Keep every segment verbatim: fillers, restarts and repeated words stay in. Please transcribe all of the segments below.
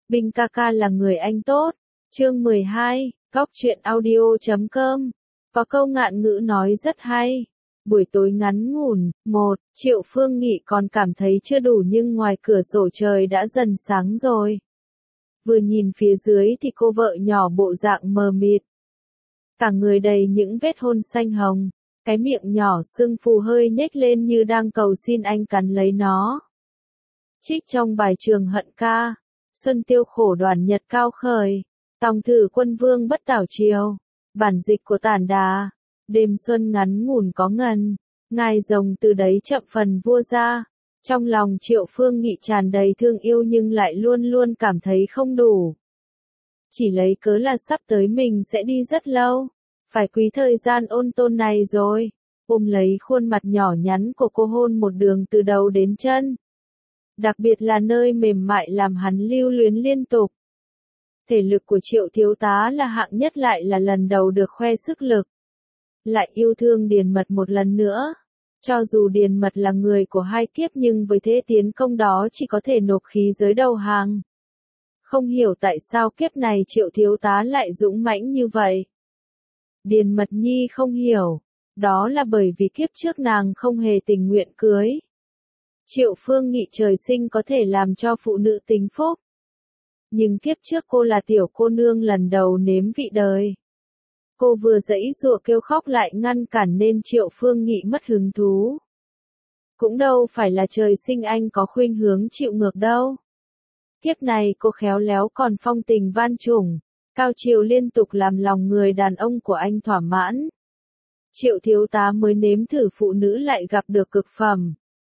Binh ca ca là người anh tốt. Chương mười hai, Góc truyện audio chấm com. Có câu ngạn ngữ nói rất hay. Buổi tối ngắn ngủn, một, Triệu Phương Nghị còn cảm thấy chưa đủ nhưng ngoài cửa sổ trời đã dần sáng rồi. Vừa nhìn phía dưới thì cô vợ nhỏ bộ dạng mờ mịt. Cả người đầy những vết hôn xanh hồng, cái miệng nhỏ sưng phù hơi nhếch lên như đang cầu xin anh cắn lấy nó. Trích trong bài Trường Hận Ca, Xuân Tiêu khổ đoàn nhật cao khởi, tòng thử quân vương bất tảo triều, bản dịch của Tản Đà, đêm xuân ngắn ngủn có ngần, ngài rồng từ đấy chậm phần vua ra. Trong lòng Triệu Phương Nghị tràn đầy thương yêu nhưng lại luôn luôn cảm thấy không đủ. Chỉ lấy cớ là sắp tới mình sẽ đi rất lâu, phải quý thời gian ôn tồn này rồi, ôm lấy khuôn mặt nhỏ nhắn của cô hôn một đường từ đầu đến chân. Đặc biệt là nơi mềm mại làm hắn lưu luyến liên tục. Thể lực của Triệu thiếu tá là hạng nhất lại là lần đầu được khoe sức lực. Lại yêu thương Điền Mật một lần nữa. Cho dù Điền Mật là người của hai kiếp nhưng với thế tiến công đó chỉ có thể nộp khí giới đầu hàng. Không hiểu tại sao kiếp này Triệu thiếu tá lại dũng mãnh như vậy. Điền Mật Nhi không hiểu, đó là bởi vì kiếp trước nàng không hề tình nguyện cưới. Triệu Phương Nghị trời sinh có thể làm cho phụ nữ tính phúc. Nhưng kiếp trước cô là tiểu cô nương lần đầu nếm vị đời. Cô vừa giãy giụa kêu khóc lại ngăn cản nên Triệu Phương Nghị mất hứng thú. Cũng đâu phải là trời sinh anh có khuynh hướng chịu ngược đâu. Kiếp này cô khéo léo còn phong tình van trùng, cao chiều liên tục làm lòng người đàn ông của anh thỏa mãn. Triệu thiếu tá mới nếm thử phụ nữ lại gặp được cực phẩm.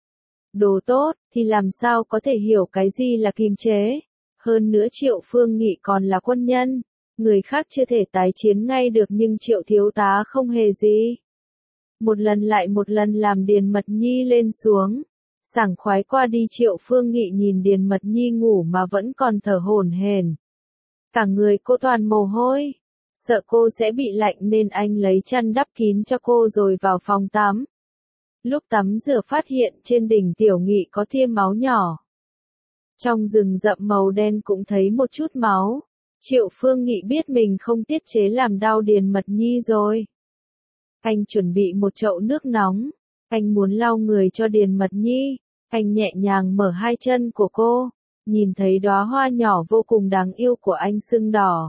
Đồ tốt, thì làm sao có thể hiểu cái gì là kiềm chế. Hơn nữa Triệu Phương Nghị còn là quân nhân. Người khác chưa thể tái chiến ngay được nhưng Triệu thiếu tá không hề gì. Một lần lại một lần làm Điền Mật Nhi lên xuống. Sảng khoái qua đi Triệu Phương Nghị nhìn Điền Mật Nhi ngủ mà vẫn còn thở hổn hển. Cả người cô toàn mồ hôi. Sợ cô sẽ bị lạnh nên anh lấy chăn đắp kín cho cô rồi vào phòng tắm. Lúc tắm rửa phát hiện trên đỉnh Tiểu Nghị có tia máu nhỏ. Trong rừng rậm màu đen cũng thấy một chút máu. Triệu Phương Nghị biết mình không tiết chế làm đau Điền Mật Nhi rồi. Anh chuẩn bị một chậu nước nóng. Anh muốn lau người cho Điền Mật Nhi. Anh nhẹ nhàng mở hai chân của cô. Nhìn thấy đóa hoa nhỏ vô cùng đáng yêu của anh sưng đỏ.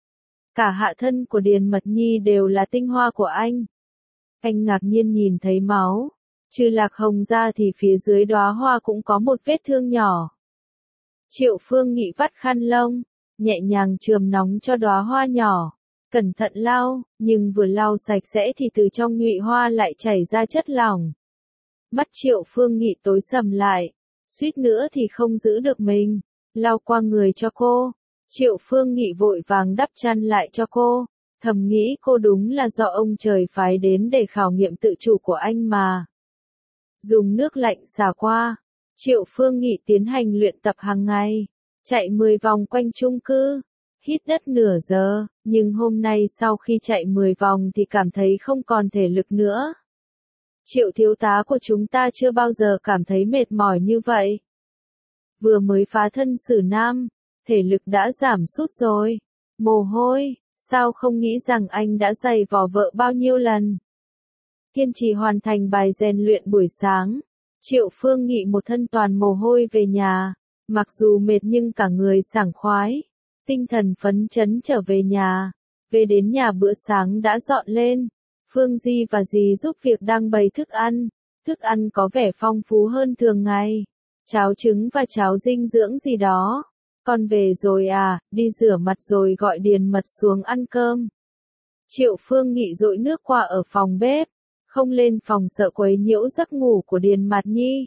Cả hạ thân của Điền Mật Nhi đều là tinh hoa của anh. Anh ngạc nhiên nhìn thấy máu. Trừ lạc hồng ra thì phía dưới đóa hoa cũng có một vết thương nhỏ. Triệu Phương Nghị vắt khăn lông, nhẹ nhàng chườm nóng cho đóa hoa nhỏ, cẩn thận lau, nhưng vừa lau sạch sẽ thì từ trong nhụy hoa lại chảy ra chất lỏng. Mắt Triệu Phương Nghị tối sầm lại, suýt nữa thì không giữ được mình, lau qua người cho cô. Triệu Phương Nghị vội vàng đắp chăn lại cho cô, thầm nghĩ cô đúng là do ông trời phái đến để khảo nghiệm tự chủ của anh mà. Dùng nước lạnh xả qua, Triệu Phương Nghị tiến hành luyện tập hàng ngày, chạy mười vòng quanh chung cư, hít đất nửa giờ, nhưng hôm nay sau khi chạy mười vòng thì cảm thấy không còn thể lực nữa. Triệu thiếu tá của chúng ta chưa bao giờ cảm thấy mệt mỏi như vậy. Vừa mới phá thân xử nam, thể lực đã giảm sút rồi. Mồ hôi, sao không nghĩ rằng anh đã giày vò vợ bao nhiêu lần. Kiên trì hoàn thành bài rèn luyện buổi sáng. Triệu Phương Nghị một thân toàn mồ hôi về nhà, mặc dù mệt nhưng cả người sảng khoái, tinh thần phấn chấn trở về nhà. Về đến nhà bữa sáng đã dọn lên, Phương Di và dì giúp việc đang bày thức ăn, thức ăn có vẻ phong phú hơn thường ngày, cháo trứng và cháo dinh dưỡng gì đó. Con về rồi à, đi rửa mặt rồi gọi Điền Mật xuống ăn cơm. Triệu Phương Nghị dội nước qua ở phòng bếp. Không lên phòng sợ quấy nhiễu giấc ngủ của Điền Mật Nhi.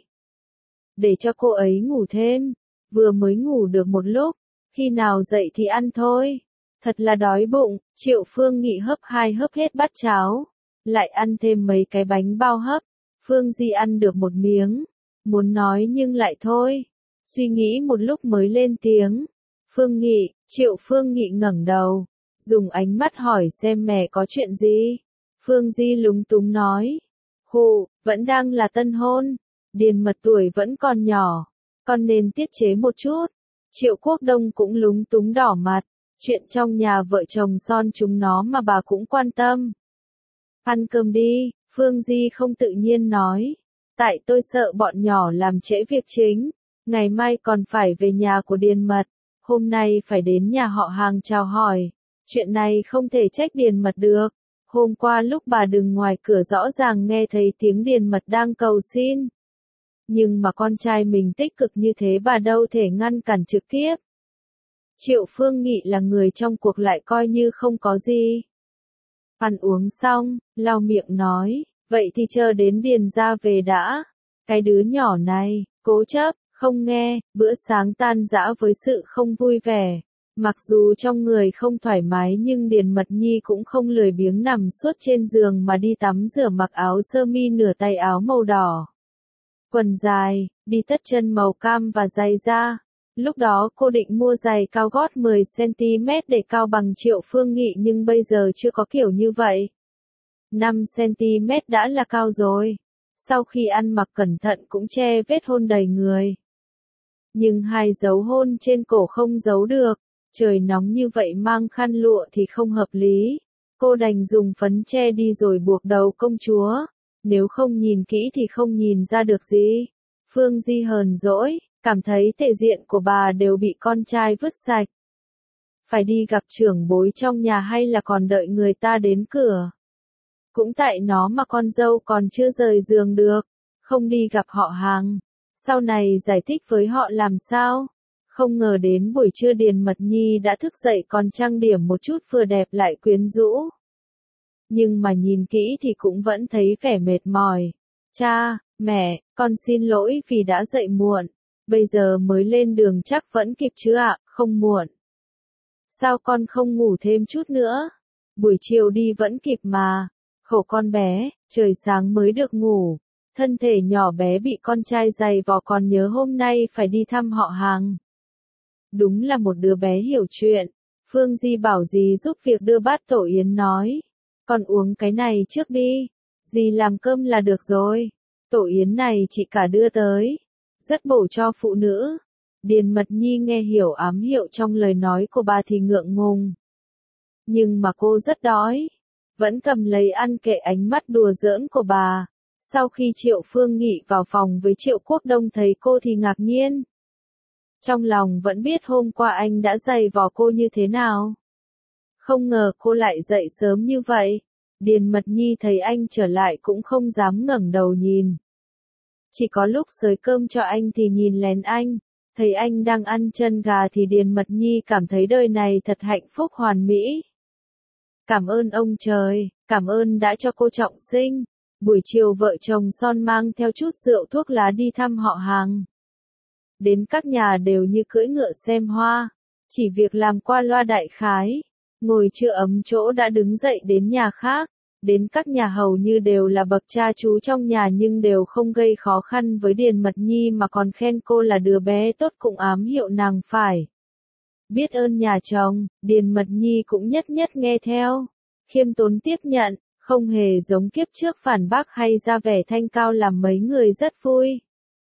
Để cho cô ấy ngủ thêm, vừa mới ngủ được một lúc, khi nào dậy thì ăn thôi. Thật là đói bụng, Triệu Phương Nghị hấp hai hấp hết bát cháo, lại ăn thêm mấy cái bánh bao hấp. Phương Di ăn được một miếng, muốn nói nhưng lại thôi. Suy nghĩ một lúc mới lên tiếng. Phương Nghị, Triệu Phương Nghị ngẩng đầu, dùng ánh mắt hỏi xem mẹ có chuyện gì. Phương Di lúng túng nói. Hù, vẫn đang là tân hôn. Điền Mật tuổi vẫn còn nhỏ. Con nên tiết chế một chút. Triệu Quốc Đông cũng lúng túng đỏ mặt, chuyện trong nhà vợ chồng son chúng nó mà bà cũng quan tâm. Ăn cơm đi, Phương Di không tự nhiên nói. Tại tôi sợ bọn nhỏ làm trễ việc chính, ngày mai còn phải về nhà của Điền Mật, hôm nay phải đến nhà họ hàng chào hỏi. Chuyện này không thể trách Điền Mật được. Hôm qua lúc bà đứng ngoài cửa rõ ràng nghe thấy tiếng Điền Mật đang cầu xin. Nhưng mà con trai mình tích cực như thế bà đâu thể ngăn cản trực tiếp. Triệu Phương Nghị là người trong cuộc lại coi như không có gì. Ăn uống xong, lau miệng nói, vậy thì chờ đến Điền ra về đã. Cái đứa nhỏ này, cố chấp, không nghe, bữa sáng tan rã với sự không vui vẻ. Mặc dù trong người không thoải mái nhưng Điền Mật Nhi cũng không lười biếng nằm suốt trên giường mà đi tắm rửa mặc áo sơ mi nửa tay áo màu đỏ. Quần dài, đi tất chân màu cam và giày da. Lúc đó cô định mua giày cao gót mười xăng ti mét để cao bằng Triệu Phương Nghị nhưng bây giờ chưa có kiểu như vậy. năm xăng ti mét đã là cao rồi. Sau khi ăn mặc cẩn thận cũng che vết hôn đầy người. Nhưng hai dấu hôn trên cổ không giấu được. Trời nóng như vậy mang khăn lụa thì không hợp lý. Cô đành dùng phấn che đi rồi buộc đầu công chúa. Nếu không nhìn kỹ thì không nhìn ra được gì. Phương Di hờn dỗi, cảm thấy thể diện của bà đều bị con trai vứt sạch. Phải đi gặp trưởng bối trong nhà hay là còn đợi người ta đến cửa. Cũng tại nó mà con dâu còn chưa rời giường được, không đi gặp họ hàng. Sau này giải thích với họ làm sao? Không ngờ đến buổi trưa Điền Mật Nhi đã thức dậy còn trang điểm một chút vừa đẹp lại quyến rũ. Nhưng mà nhìn kỹ thì cũng vẫn thấy vẻ mệt mỏi. Cha, mẹ, con xin lỗi vì đã dậy muộn. Bây giờ mới lên đường chắc vẫn kịp chứ ạ, không muộn. Sao con không ngủ thêm chút nữa? Buổi chiều đi vẫn kịp mà. Khổ con bé, trời sáng mới được ngủ. Thân thể nhỏ bé bị con trai giày vò còn nhớ hôm nay phải đi thăm họ hàng. Đúng là một đứa bé hiểu chuyện. Phương Di bảo dì giúp việc đưa bát tổ yến nói. Con uống cái này trước đi. Dì làm cơm là được rồi. Tổ yến này chị cả đưa tới. Rất bổ cho phụ nữ. Điền Mật Nhi nghe hiểu ám hiệu trong lời nói của bà thì ngượng ngùng. Nhưng mà cô rất đói. Vẫn cầm lấy ăn kệ ánh mắt đùa giỡn của bà. Sau khi Triệu Phương Nghị vào phòng với Triệu Quốc Đông thấy cô thì ngạc nhiên. Trong lòng vẫn biết hôm qua anh đã giày vò cô như thế nào. Không ngờ cô lại dậy sớm như vậy. Điền Mật Nhi thấy anh trở lại cũng không dám ngẩng đầu nhìn. Chỉ có lúc xới cơm cho anh thì nhìn lén anh. Thấy anh đang ăn chân gà thì Điền Mật Nhi cảm thấy đời này thật hạnh phúc hoàn mỹ. Cảm ơn ông trời, cảm ơn đã cho cô trọng sinh. Buổi chiều vợ chồng son mang theo chút rượu thuốc lá đi thăm họ hàng. Đến các nhà đều như cưỡi ngựa xem hoa. Chỉ việc làm qua loa đại khái. Ngồi chưa ấm chỗ đã đứng dậy đến nhà khác. Đến các nhà hầu như đều là bậc cha chú trong nhà nhưng đều không gây khó khăn với Điền Mật Nhi mà còn khen cô là đứa bé tốt cũng ám hiệu nàng phải. Biết ơn nhà chồng, Điền Mật Nhi cũng nhất nhất nghe theo. Khiêm tốn tiếp nhận, không hề giống kiếp trước phản bác hay ra vẻ thanh cao làm mấy người rất vui.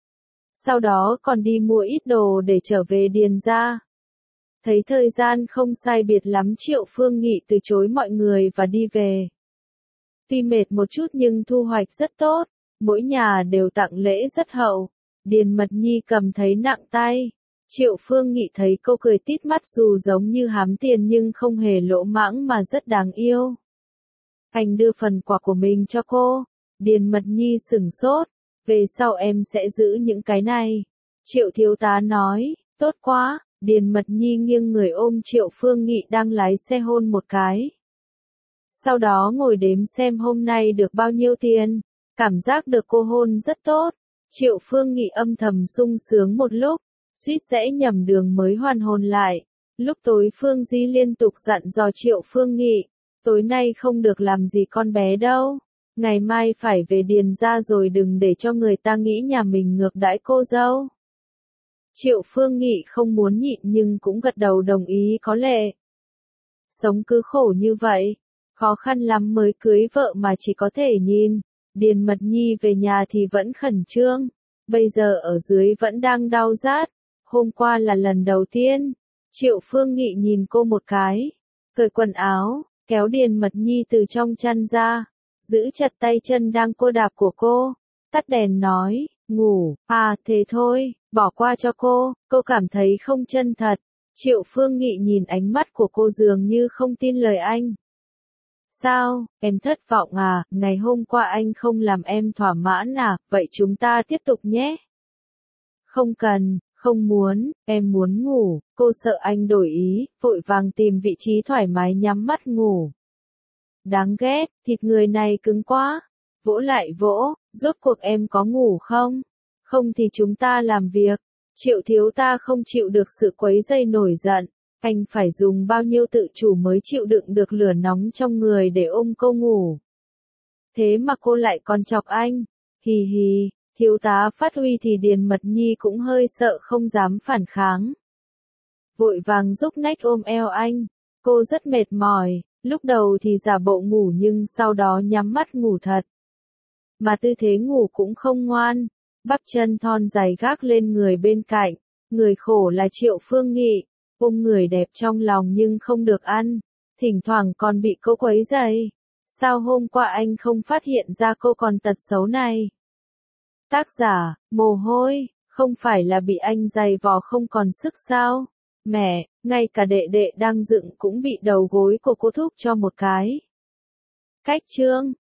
Sau đó còn đi mua ít đồ để trở về Điền ra. Thấy thời gian không sai biệt lắm Triệu Phương Nghị từ chối mọi người và đi về. Tuy mệt một chút nhưng thu hoạch rất tốt, mỗi nhà đều tặng lễ rất hậu. Điền Mật Nhi cầm thấy nặng tay. Triệu Phương Nghị thấy cô cười tít mắt dù giống như hám tiền nhưng không hề lỗ mãng mà rất đáng yêu. Anh đưa phần quà của mình cho cô. Điền Mật Nhi sửng sốt. Về sau em sẽ giữ những cái này. Triệu thiếu tá nói, tốt quá. Điền Mật Nhi nghiêng người ôm Triệu Phương Nghị đang lái xe hôn một cái. Sau đó ngồi đếm xem hôm nay được bao nhiêu tiền. Cảm giác được cô hôn rất tốt. Triệu Phương Nghị âm thầm sung sướng một lúc. Suýt rẽ nhầm đường mới hoàn hồn lại. Lúc tối Phương Di liên tục dặn dò Triệu Phương Nghị. Tối nay không được làm gì con bé đâu. Ngày mai phải về Điền ra rồi đừng để cho người ta nghĩ nhà mình ngược đãi cô dâu. Triệu Phương Nghị không muốn nhịn nhưng cũng gật đầu đồng ý có lệ. Sống cứ khổ như vậy. Khó khăn lắm mới cưới vợ mà chỉ có thể nhìn. Điền Mật Nhi về nhà thì vẫn khẩn trương. Bây giờ ở dưới vẫn đang đau rát. hôm qua là lần đầu tiên. Triệu Phương Nghị nhìn cô một cái, cởi quần áo, kéo Điền Mật Nhi từ trong chăn ra, giữ chặt tay chân đang cô đạp của cô, tắt đèn nói, ngủ, à thế thôi, bỏ qua cho cô, cô cảm thấy không chân thật. Triệu Phương Nghị nhìn ánh mắt của cô dường như không tin lời anh. Sao, em thất vọng à, ngày hôm qua anh không làm em thỏa mãn à, vậy chúng ta tiếp tục nhé. Không cần, không muốn, em muốn ngủ, cô sợ anh đổi ý, vội vàng tìm vị trí thoải mái nhắm mắt ngủ. Đáng ghét, thịt người này cứng quá. Vỗ lại vỗ, rốt cuộc em có ngủ không? Không thì chúng ta làm việc. Triệu thiếu ta không chịu được sự quấy rầy nổi giận. Anh phải dùng bao nhiêu tự chủ mới chịu đựng được lửa nóng trong người để ôm cô ngủ. Thế mà cô lại còn chọc anh. Hì hì, thiếu tá phát huy thì Điền Mật Nhi cũng hơi sợ không dám phản kháng. Vội vàng giúp nách ôm eo anh. Cô rất mệt mỏi, lúc đầu thì giả bộ ngủ nhưng sau đó nhắm mắt ngủ thật. Mà tư thế ngủ cũng không ngoan, bắp chân thon dài gác lên người bên cạnh, người khổ là Triệu Phương Nghị, ôm người đẹp trong lòng nhưng không được ăn, thỉnh thoảng còn bị cô quấy rầy. Sao hôm qua anh không phát hiện ra cô còn tật xấu này? Tác giả, mồ hôi, không phải là bị anh giày vò không còn sức sao? Mẹ, ngay cả đệ đệ đang dựng cũng bị đầu gối của cô thúc cho một cái. Cách chương